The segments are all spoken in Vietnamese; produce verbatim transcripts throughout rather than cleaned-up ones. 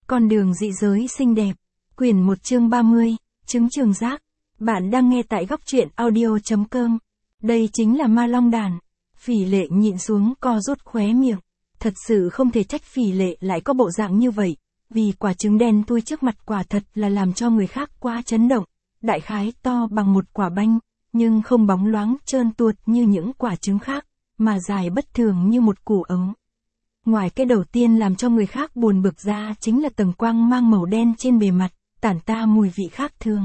Con đường dị giới xinh đẹp. Quyển một chương ba mươi, trứng trường giác. Bạn đang nghe tại góc truyện audio chấm com. Đây chính là ma long đàn. Phỉ Lệ nhịn xuống co rút khóe miệng. Thật sự không thể trách Phỉ Lệ lại có bộ dạng như vậy. Vì quả trứng đen thui trước mặt quả thật là làm cho người khác quá chấn động. Đại khái to bằng một quả banh, nhưng không bóng loáng trơn tuột như những quả trứng khác, mà dài bất thường như một củ ấu. Ngoài cái đầu tiên làm cho người khác buồn bực ra chính là tầng quang mang màu đen trên bề mặt, tản ta mùi vị khác thường.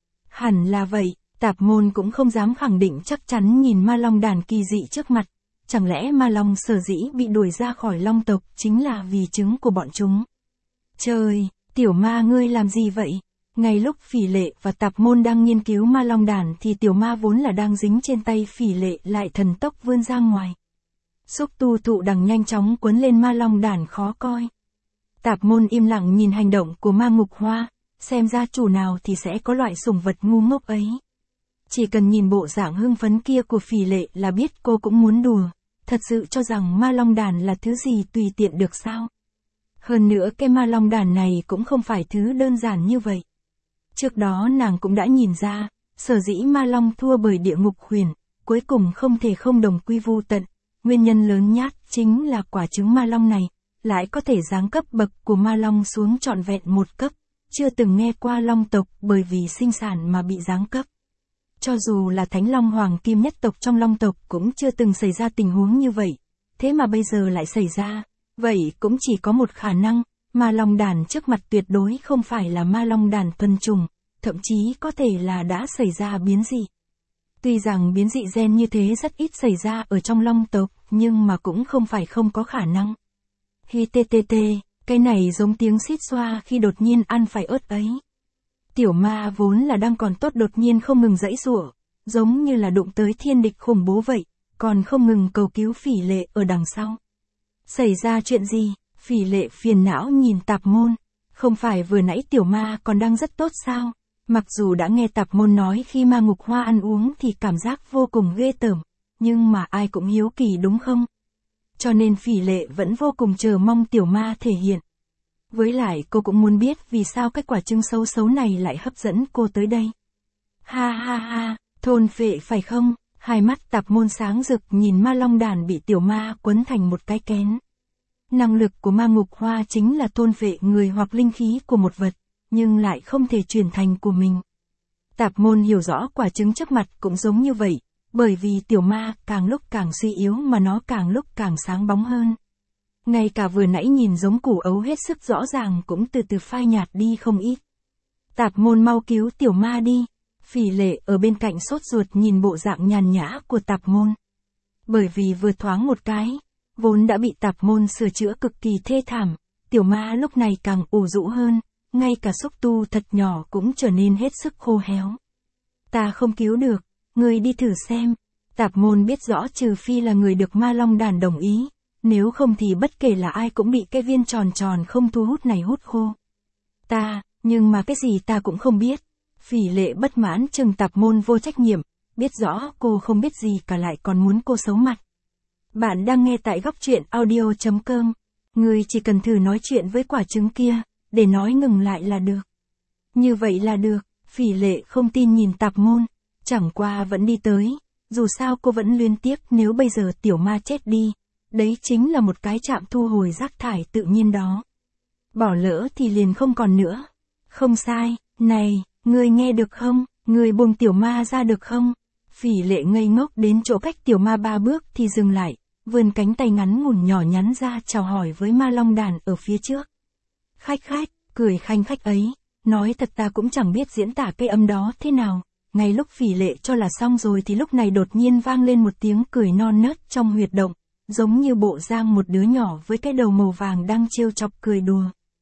Hẳn là vậy, Tạp Môn cũng không dám khẳng định chắc chắn nhìn ma long đàn kỳ dị trước mặt. Chẳng lẽ ma long sở dĩ bị đuổi ra khỏi long tộc chính là vì trứng của bọn chúng? Trời, tiểu ma ngươi làm gì vậy? Ngay lúc Phỉ Lệ và Tạp Môn đang nghiên cứu ma long đàn thì tiểu ma vốn là đang dính trên tay Phỉ Lệ lại thần tốc vươn ra ngoài. Xúc tu thụ đằng nhanh chóng quấn lên ma long đàn khó coi. Tạp Môn im lặng nhìn hành động của ma ngục hoa, xem ra chủ nào thì sẽ có loại sủng vật ngu ngốc ấy. Chỉ cần nhìn bộ dạng hưng phấn kia của Phỉ Lệ là biết cô cũng muốn đùa, thật sự cho rằng ma long đàn là thứ gì tùy tiện được sao? Hơn nữa cái ma long đàn này cũng không phải thứ đơn giản như vậy. Trước đó nàng cũng đã nhìn ra, sở dĩ ma long thua bởi địa ngục huyền, cuối cùng không thể không đồng quy vu tận. Nguyên nhân lớn nhất chính là quả trứng ma long này, lại có thể giáng cấp bậc của ma long xuống trọn vẹn một cấp, chưa từng nghe qua long tộc bởi vì sinh sản mà bị giáng cấp. Cho dù là Thánh Long Hoàng Kim nhất tộc trong long tộc cũng chưa từng xảy ra tình huống như vậy, thế mà bây giờ lại xảy ra, vậy cũng chỉ có một khả năng, ma long đàn trước mặt tuyệt đối không phải là ma long đàn thuần trùng, thậm chí có thể là đã xảy ra biến dị. Tuy rằng biến dị gen như thế rất ít xảy ra ở trong long tộc, nhưng mà cũng không phải không có khả năng. Hi tê tê tê, cái này giống tiếng xít xoa khi đột nhiên ăn phải ớt ấy. Tiểu ma vốn là đang còn tốt đột nhiên không ngừng giãy giụa, giống như là đụng tới thiên địch khủng bố vậy, còn không ngừng cầu cứu Phỉ Lệ ở đằng sau. Xảy ra chuyện gì? Phỉ Lệ phiền não nhìn Tạp Môn. Không phải vừa nãy tiểu ma còn đang rất tốt sao? Mặc dù đã nghe Tạp Môn nói khi ma ngục hoa ăn uống thì cảm giác vô cùng ghê tởm, nhưng mà ai cũng hiếu kỳ đúng không? Cho nên Phỉ Lệ vẫn vô cùng chờ mong tiểu ma thể hiện. Với lại cô cũng muốn biết vì sao cái quả trứng xấu xấu này lại hấp dẫn cô tới đây. Ha ha ha, thôn phệ phải không? Hai mắt Tạp Môn sáng rực nhìn ma long đàn bị tiểu ma quấn thành một cái kén. Năng lực của ma ngục hoa chính là thôn phệ người hoặc linh khí của một vật, nhưng lại không thể chuyển thành của mình. Tạp Môn hiểu rõ quả trứng trước mặt cũng giống như vậy, bởi vì tiểu ma càng lúc càng suy yếu mà nó càng lúc càng sáng bóng hơn. Ngay cả vừa nãy nhìn giống củ ấu hết sức rõ ràng cũng từ từ phai nhạt đi không ít. Tạp Môn mau cứu tiểu ma đi. Phỉ Lệ ở bên cạnh sốt ruột nhìn bộ dạng nhàn nhã của Tạp Môn. Bởi vì vừa thoáng một cái, vốn đã bị Tạp Môn sửa chữa cực kỳ thê thảm, tiểu ma lúc này càng ủ rũ hơn, ngay cả xúc tu thật nhỏ cũng trở nên hết sức khô héo. Ta không cứu được, ngươi đi thử xem. Tạp Môn biết rõ trừ phi là người được ma long đàn đồng ý, nếu không thì bất kể là ai cũng bị cái viên tròn tròn không thu hút này hút khô. Ta, nhưng mà cái gì ta cũng không biết. Phỉ Lệ bất mãn chừng Tạp Môn vô trách nhiệm, biết rõ cô không biết gì cả lại còn muốn cô xấu mặt. Bạn đang nghe tại góc truyện audio chấm com. Ngươi chỉ cần thử nói chuyện với quả trứng kia, để nói ngừng lại là được. Như vậy là được. Phỉ Lệ không tin nhìn Tạp Môn, chẳng qua vẫn đi tới, dù sao cô vẫn luyến tiếc nếu bây giờ tiểu ma chết đi, đấy chính là một cái trạm thu hồi rác thải tự nhiên đó. Bỏ lỡ thì liền không còn nữa. Không sai, này, ngươi nghe được không, ngươi buông tiểu ma ra được không? Phỉ Lệ ngây ngốc đến chỗ cách tiểu ma ba bước thì dừng lại, vươn cánh tay ngắn ngủn nhỏ nhắn ra chào hỏi với ma long đàn ở phía trước. Khách khách, cười khanh khách ấy, nói thật ta cũng chẳng biết diễn tả cái âm đó thế nào. Ngay lúc Phỉ Lệ cho là xong rồi thì lúc này đột nhiên vang lên một tiếng cười non nớt trong huyệt động, giống như bộ dạng một đứa nhỏ với cái đầu màu vàng đang trêu chọc cười đùa.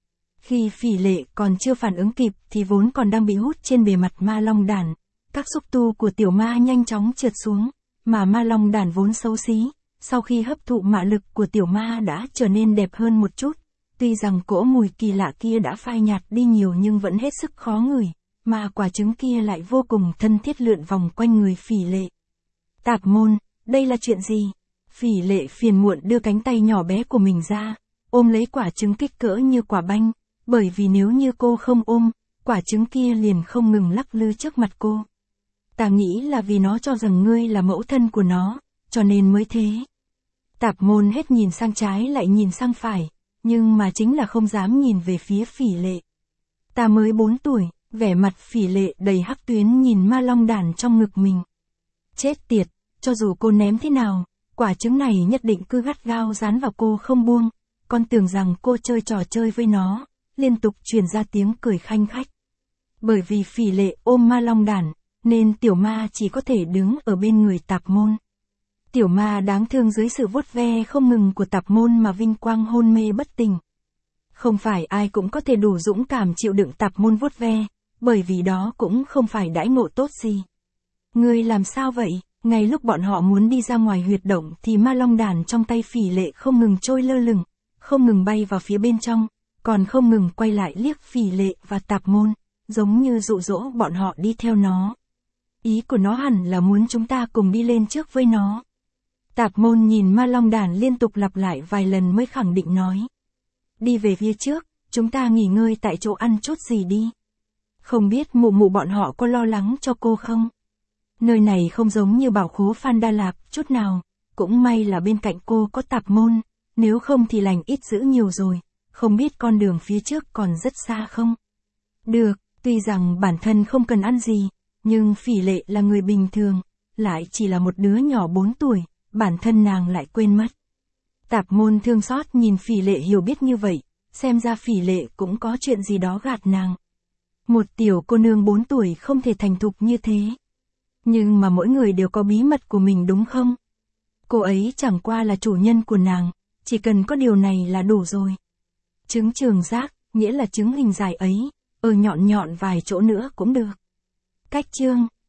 Khi Phỉ Lệ còn chưa phản ứng kịp thì vốn còn đang bị hút trên bề mặt ma long đàn, các xúc tu của tiểu ma nhanh chóng trượt xuống, mà ma long đàn vốn xấu xí, sau khi hấp thụ mạ lực của tiểu ma đã trở nên đẹp hơn một chút. Tuy rằng cỗ mùi kỳ lạ kia đã phai nhạt đi nhiều nhưng vẫn hết sức khó ngửi, mà quả trứng kia lại vô cùng thân thiết lượn vòng quanh người Phỉ Lệ. Tạp Môn, đây là chuyện gì? Phỉ Lệ phiền muộn đưa cánh tay nhỏ bé của mình ra, ôm lấy quả trứng kích cỡ như quả banh, bởi vì nếu như cô không ôm, quả trứng kia liền không ngừng lắc lư trước mặt cô. Ta nghĩ là vì nó cho rằng ngươi là mẫu thân của nó, cho nên mới thế. Tạp môn hết nhìn sang trái lại nhìn sang phải, nhưng mà chính là không dám nhìn về phía Phỉ Lệ. Ta mới bốn tuổi, vẻ mặt Phỉ Lệ đầy hắc tuyến nhìn ma long đàn trong ngực mình. Chết tiệt, cho dù cô ném thế nào, quả trứng này nhất định cứ gắt gao dán vào cô không buông, con tưởng rằng cô chơi trò chơi với nó, liên tục truyền ra tiếng cười khanh khách. Bởi vì Phỉ Lệ ôm ma long đàn, nên tiểu ma chỉ có thể đứng ở bên người tạp môn. Tiểu ma đáng thương dưới sự vuốt ve không ngừng của tạp môn mà vinh quang hôn mê bất tỉnh. Không phải ai cũng có thể đủ dũng cảm chịu đựng tạp môn vuốt ve, bởi vì đó cũng không phải đãi ngộ tốt gì. Ngươi làm sao vậy? Ngay lúc bọn họ muốn đi ra ngoài huyệt động thì ma long đàn trong tay Phỉ Lệ không ngừng trôi lơ lửng, không ngừng bay vào phía bên trong, còn không ngừng quay lại liếc Phỉ Lệ và tạp môn, giống như dụ dỗ bọn họ đi theo nó. Ý của nó hẳn là muốn chúng ta cùng đi lên trước với nó. Tạp môn nhìn ma long đàn liên tục lặp lại vài lần mới khẳng định nói. Đi về phía trước, chúng ta nghỉ ngơi tại chỗ ăn chút gì đi. Không biết mụ mụ bọn họ có lo lắng cho cô không? Nơi này không giống như bảo khố Phan Đa Lạc chút nào, cũng may là bên cạnh cô có tạp môn, nếu không thì lành ít dữ nhiều rồi, không biết con đường phía trước còn rất xa không? Được, tuy rằng bản thân không cần ăn gì, nhưng Phỉ Lệ là người bình thường, lại chỉ là một đứa nhỏ bốn tuổi, bản thân nàng lại quên mất. Tạp môn thương xót nhìn Phỉ Lệ hiểu biết như vậy, xem ra Phỉ Lệ cũng có chuyện gì đó gạt nàng. Một tiểu cô nương bốn tuổi không thể thành thục như thế. Nhưng mà mỗi người đều có bí mật của mình đúng không? Cô ấy chẳng qua là chủ nhân của nàng, chỉ cần có điều này là đủ rồi. Trứng trường giác, nghĩa là trứng hình dài ấy, ở nhọn nhọn vài chỗ nữa cũng được. Cách chương